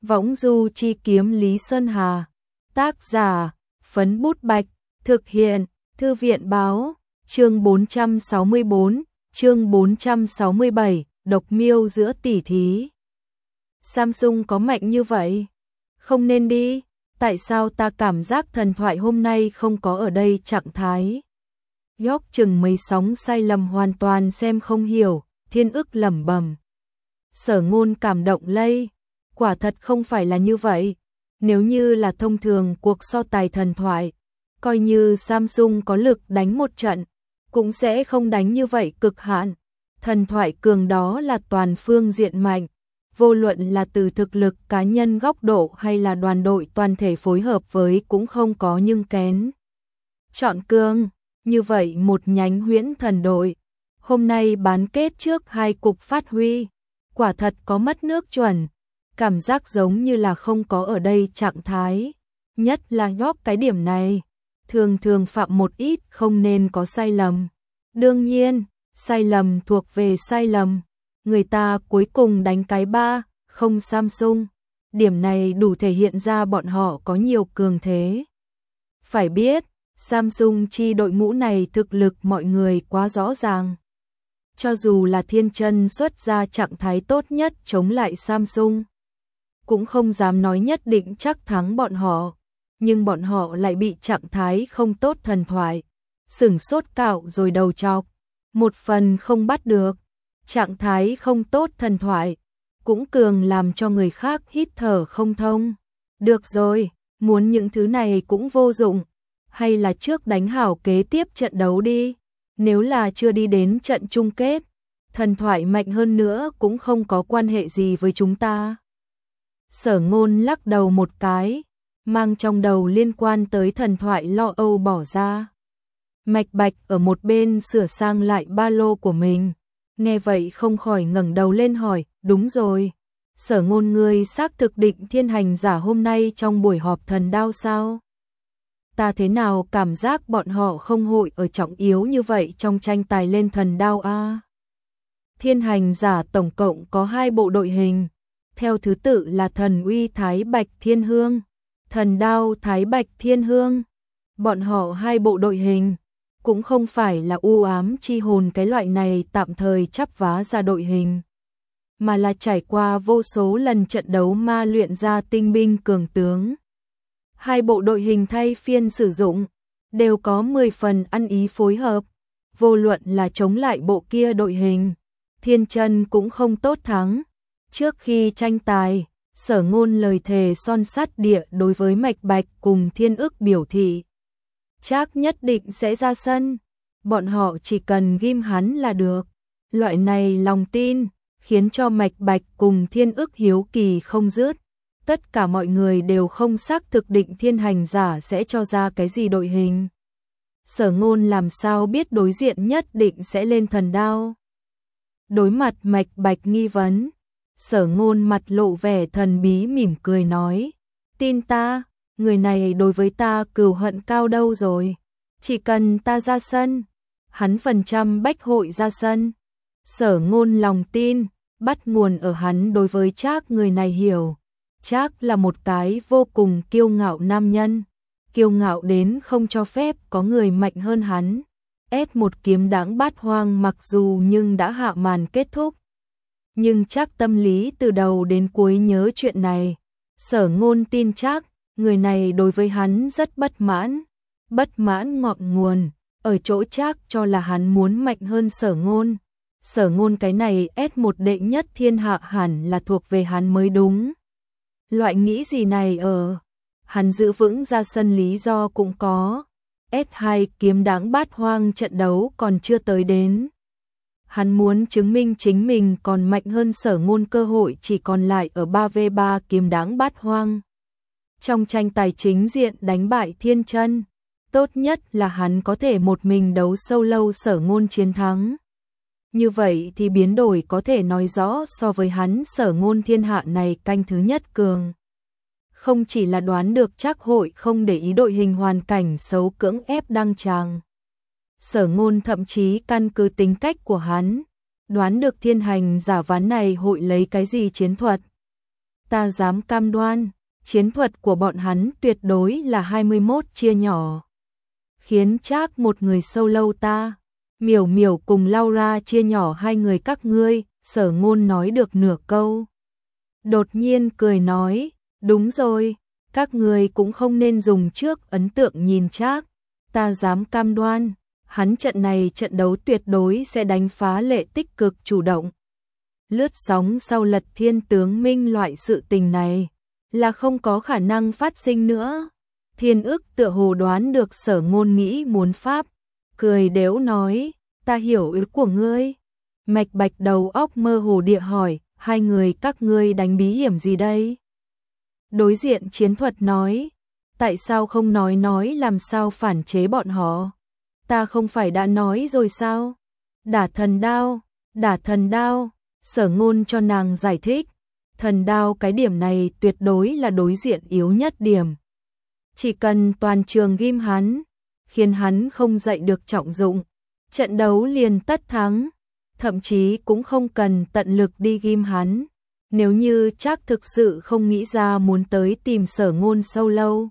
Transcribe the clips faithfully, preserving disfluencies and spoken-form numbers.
Võng du chi kiếm Lý Sơn Hà. Tác giả, Phấn Bút Bạch. Thực hiện, Thư viện báo. Chương bốn trăm sáu mươi bốn, chương bốn trăm sáu mươi bảy, độc miêu giữa tỉ thí. Samsung có mạnh như vậy? Không nên đi. Tại sao ta cảm giác thần thoại hôm nay không có ở đây trạng thái? York chừng mấy sóng sai lầm hoàn toàn xem không hiểu, Thiên Ức lẩm bẩm. Sở Ngôn cảm động lây. Quả thật không phải là như vậy. Nếu như là thông thường cuộc so tài thần thoại, coi như Samsung có lực đánh một trận, cũng sẽ không đánh như vậy cực hạn. Thần thoại cường đó là toàn phương diện mạnh, vô luận là từ thực lực cá nhân góc độ hay là đoàn đội toàn thể phối hợp với cũng không có nhưng kén. Chọn cường, như vậy một nhánh Huyễn Thần đội, hôm nay bán kết trước hai cục phát huy, quả thật có mất nước chuẩn, cảm giác giống như là không có ở đây trạng thái, nhất là York cái điểm này, thường thường phạm một ít không nên có sai lầm. Đương nhiên, sai lầm thuộc về sai lầm, người ta cuối cùng đánh cái ba, không Samsung, điểm này đủ thể hiện ra bọn họ có nhiều cường thế. Phải biết, Samsung chi đội ngũ này thực lực mọi người quá rõ ràng. Cho dù là Thiên Chân xuất ra trạng thái tốt nhất chống lại Samsung, cũng không dám nói nhất định chắc thắng bọn họ, nhưng bọn họ lại bị trạng thái không tốt thần thoại, sửng sốt cạo rồi đầu chọc, một phần không bắt được, trạng thái không tốt thần thoại, cũng cường làm cho người khác hít thở không thông. Được rồi, muốn những thứ này cũng vô dụng, hay là trước đánh hảo kế tiếp trận đấu đi, nếu là chưa đi đến trận chung kết, thần thoại mạnh hơn nữa cũng không có quan hệ gì với chúng ta. Sở Ngôn lắc đầu một cái, mang trong đầu liên quan tới thần thoại lo âu bỏ ra. Mạch Bạch ở một bên sửa sang lại ba lô của mình, nghe vậy không khỏi ngẩng đầu lên hỏi, đúng rồi, Sở Ngôn ngươi xác thực định thiên hành giả hôm nay trong buổi họp thần đao sao? Ta thế nào cảm giác bọn họ không hội ở trọng yếu như vậy trong tranh tài lên thần đao a? Thiên hành giả tổng cộng có hai bộ đội hình, theo thứ tự là Thần Uy Thái Bạch Thiên Hương, Thần Đao Thái Bạch Thiên Hương. Bọn họ hai bộ đội hình, cũng không phải là u ám chi hồn cái loại này tạm thời chắp vá ra đội hình, mà là trải qua vô số lần trận đấu ma luyện ra tinh binh cường tướng. Hai bộ đội hình thay phiên sử dụng, đều có mười phần ăn ý phối hợp, vô luận là chống lại bộ kia đội hình, Thiên Chân cũng không tốt thắng. Trước khi tranh tài, Sở Ngôn lời thề son sắt địa đối với Mạch Bạch cùng Thiên Ức biểu thị, chắc nhất định sẽ ra sân, bọn họ chỉ cần ghim hắn là được. Loại này lòng tin, khiến cho Mạch Bạch cùng Thiên Ức hiếu kỳ không dứt. Tất cả mọi người đều không xác thực định thiên hành giả sẽ cho ra cái gì đội hình. Sở Ngôn làm sao biết đối diện nhất định sẽ lên thần đao? Đối mặt Mạch Bạch nghi vấn, Sở Ngôn mặt lộ vẻ thần bí mỉm cười nói, tin ta, người này đối với ta cừu hận cao đâu rồi, chỉ cần ta ra sân, hắn phần trăm bách hội ra sân. Sở Ngôn lòng tin, bắt nguồn ở hắn đối với Trác người này hiểu, Trác là một cái vô cùng kiêu ngạo nam nhân, kiêu ngạo đến không cho phép có người mạnh hơn hắn. ét một kiếm đãng bát hoang mặc dù nhưng đã hạ màn kết thúc, nhưng Trác tâm lý từ đầu đến cuối nhớ chuyện này. Sở Ngôn tin Trác, người này đối với hắn rất bất mãn. Bất mãn ngọn nguồn, ở chỗ Trác cho là hắn muốn mạnh hơn Sở Ngôn. Sở Ngôn cái này ét một đệ nhất thiên hạ hẳn là thuộc về hắn mới đúng. Loại nghĩ gì này ở, hắn giữ vững ra sân lý do cũng có. ét hai kiếm đãng bát hoang trận đấu còn chưa tới đến. Hắn muốn chứng minh chính mình còn mạnh hơn Sở Ngôn, cơ hội chỉ còn lại ở ba vs ba kiếm đãng bát hoang. Trong tranh tài chính diện đánh bại Thiên Chân, tốt nhất là hắn có thể một mình đấu sâu lâu Sở Ngôn chiến thắng. Như vậy thì biến đổi có thể nói rõ so với hắn Sở Ngôn thiên hạ này canh thứ nhất cường. Không chỉ là đoán được Trác hội không để ý đội hình hoàn cảnh xấu cưỡng ép đăng tràng. Sở Ngôn thậm chí căn cứ tính cách của hắn, đoán được thiên hành giả ván này hội lấy cái gì chiến thuật. ta dám cam đoan, chiến thuật của bọn hắn tuyệt đối là hai mươi mốt chia nhỏ. Khiến Trác một người solo ta, Miểu Miểu cùng Laura chia nhỏ hai người các ngươi, Sở Ngôn nói được nửa câu. Đột nhiên cười nói, đúng rồi, các ngươi cũng không nên dùng trước ấn tượng nhìn Trác, ta dám cam đoan, hắn trận này trận đấu tuyệt đối sẽ đánh phá lệ tích cực chủ động. Lướt sóng sau lật thiên tướng minh loại sự tình này, là không có khả năng phát sinh nữa. Thiên ức tựa hồ đoán được Sở Ngôn nghĩ muốn pháp, cười đếu nói, ta hiểu ý của ngươi. Mạch Bạch đầu óc mơ hồ địa hỏi, hai người các ngươi đánh bí hiểm gì đây? Đối diện chiến thuật nói, tại sao không nói nói làm sao phản chế bọn họ? Ta không phải đã nói rồi sao? Đả thần đao, đả thần đao, Sở Ngôn cho nàng giải thích. Thần đao cái điểm này tuyệt đối là đối diện yếu nhất điểm. Chỉ cần toàn trường ghim hắn, khiến hắn không dậy được trọng dụng, trận đấu liền tất thắng, thậm chí cũng không cần tận lực đi ghim hắn. Nếu như Trác thực sự không nghĩ ra muốn tới tìm Sở Ngôn sâu lâu,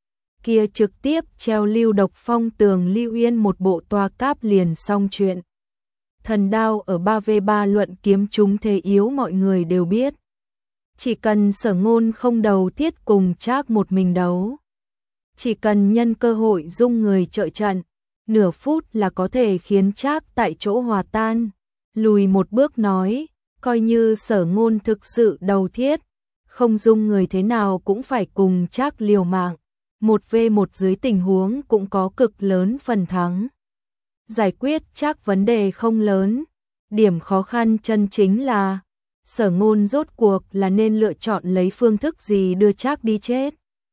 kia trực tiếp treo Lưu Độc Phong tường Lưu Yên một bộ toa cáp liền xong chuyện. Thần đao ở ba vs ba luận kiếm chúng thế yếu mọi người đều biết. Chỉ cần Sở Ngôn không đầu tiết cùng Trác một mình đấu, chỉ cần nhân cơ hội dung người trợ trận, nửa phút là có thể khiến Trác tại chỗ hòa tan. Lùi một bước nói, coi như Sở Ngôn thực sự đầu thiết, không dung người thế nào cũng phải cùng Trác liều mạng, một vs một dưới tình huống cũng có cực lớn phần thắng. Giải quyết Trác vấn đề không lớn, điểm khó khăn chân chính là Sở Ngôn rốt cuộc là nên lựa chọn lấy phương thức gì đưa Trác đi chết.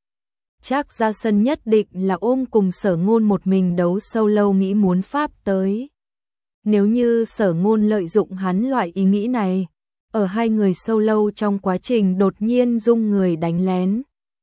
Trác ra sân nhất định là ôm cùng Sở Ngôn một mình đấu sâu lâu nghĩ muốn pháp tới. Nếu như Sở Ngôn lợi dụng hắn loại ý nghĩ này, ở hai người sâu lâu trong quá trình đột nhiên dung người đánh lén,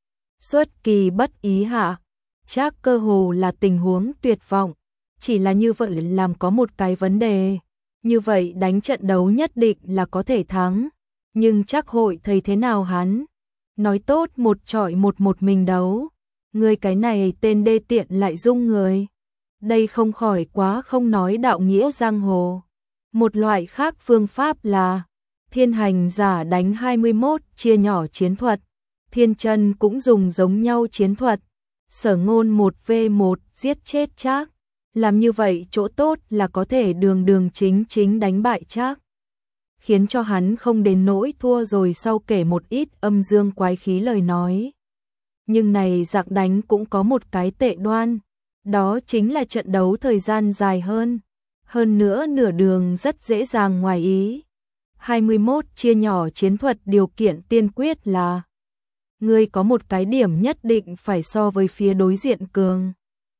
xuất kỳ bất ý hạ, Trác cơ hồ là tình huống tuyệt vọng, chỉ là như vậy làm có một cái vấn đề. Như vậy đánh trận đấu nhất định là có thể thắng, nhưng Trác hội thấy thế nào hắn? Nói tốt một chọi một một mình đấu, người cái này tên đê tiện lại dung người. Đây không khỏi quá không nói đạo nghĩa giang hồ. Một loại khác phương pháp là Thiên Hành Giả đánh hai mươi mốt chia nhỏ chiến thuật, Thiên Chân cũng dùng giống nhau chiến thuật, Sở Ngôn một vs một giết chết Trác. Làm như vậy chỗ tốt là có thể đường đường chính chính đánh bại Trác, khiến cho hắn không đến nỗi thua rồi sau kể một ít âm dương quái khí lời nói. Nhưng này dạng đánh cũng có một cái tệ đoan, đó chính là trận đấu thời gian dài hơn, hơn nữa nửa đường rất dễ dàng ngoài ý. hai mươi mốt chia nhỏ chiến thuật điều kiện tiên quyết là ngươi có một cái điểm nhất định phải so với phía đối diện cường.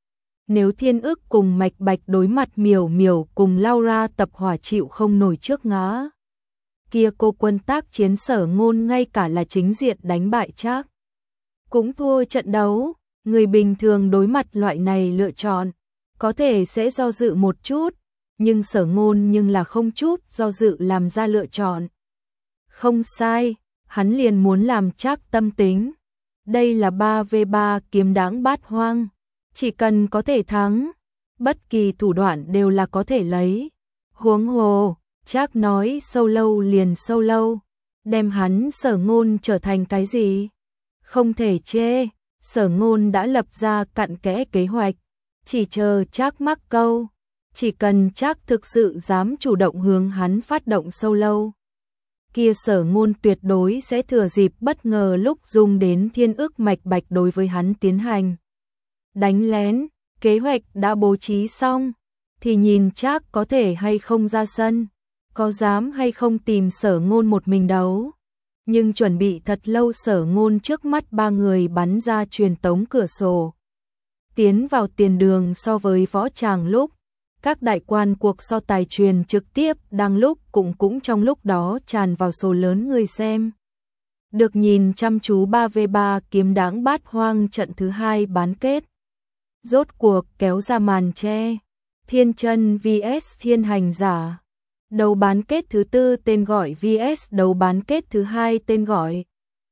Nếu Thiên Ức cùng Mạch Bạch đối mặt Miểu Miểu cùng Laura tập hỏa chịu không nổi trước ngã, kia cô quân tác chiến Sở Ngôn ngay cả là chính diện đánh bại Trác cũng thua trận đấu. Người bình thường đối mặt loại này lựa chọn, có thể sẽ do dự một chút, nhưng Sở Ngôn nhưng là không chút do dự làm ra lựa chọn. Không sai, hắn liền muốn làm Trác tâm tính. Đây là ba vs ba kiếm đáng bát hoang, chỉ cần có thể thắng, bất kỳ thủ đoạn đều là có thể lấy. Huống hồ, Trác nói sâu lâu liền sâu lâu, đem hắn Sở Ngôn trở thành cái gì? Không thể chê. Sở Ngôn đã lập ra cặn kẽ kế hoạch, chỉ chờ Trác mắc câu, chỉ cần Trác thực sự dám chủ động hướng hắn phát động sâu lâu, kia Sở Ngôn tuyệt đối sẽ thừa dịp bất ngờ lúc dùng đến Thiên Ức Mạch Bạch đối với hắn tiến hành đánh lén. Kế hoạch đã bố trí xong, thì nhìn Trác có thể hay không ra sân, có dám hay không tìm Sở Ngôn một mình đấu. Nhưng chuẩn bị thật lâu Sở Ngôn trước mắt ba người bắn ra truyền tống cửa sổ, tiến vào tiền đường so với võ tràng lúc, các đại quan cuộc so tài truyền trực tiếp đang lúc cũng cũng trong lúc đó tràn vào số lớn người xem. Được nhìn chăm chú ba vs ba kiếm đáng bát hoang trận thứ hai bán kết. Rốt cuộc kéo ra màn che, Thiên Chân vs Thiên Hành Giả. Đấu bán kết thứ tư tên gọi vs đấu bán kết thứ hai tên gọi.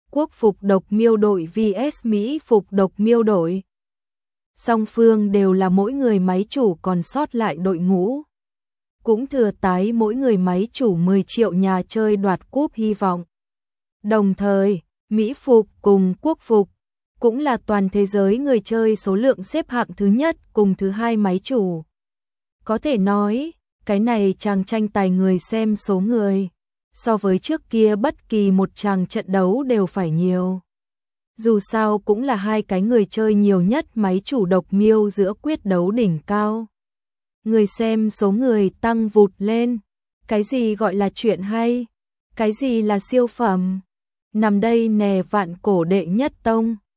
Quốc phục độc miêu đội vs Mỹ phục độc miêu đội. Song phương đều là mỗi người máy chủ còn sót lại đội ngũ. Cũng thừa tái mỗi người máy chủ mười triệu nhà chơi đoạt cúp hy vọng. Đồng thời, Mỹ phục cùng Quốc phục cũng là toàn thế giới người chơi số lượng xếp hạng thứ nhất cùng thứ hai máy chủ. Có thể nói, cái này chàng tranh tài người xem số người, so với trước kia bất kỳ một chàng trận đấu đều phải nhiều. Dù sao cũng là hai cái người chơi nhiều nhất máy chủ độc miêu giữa quyết đấu đỉnh cao. Người xem số người tăng vụt lên. Cái gì gọi là chuyện hay? Cái gì là siêu phẩm? Nằm đây nè vạn cổ đệ nhất tông.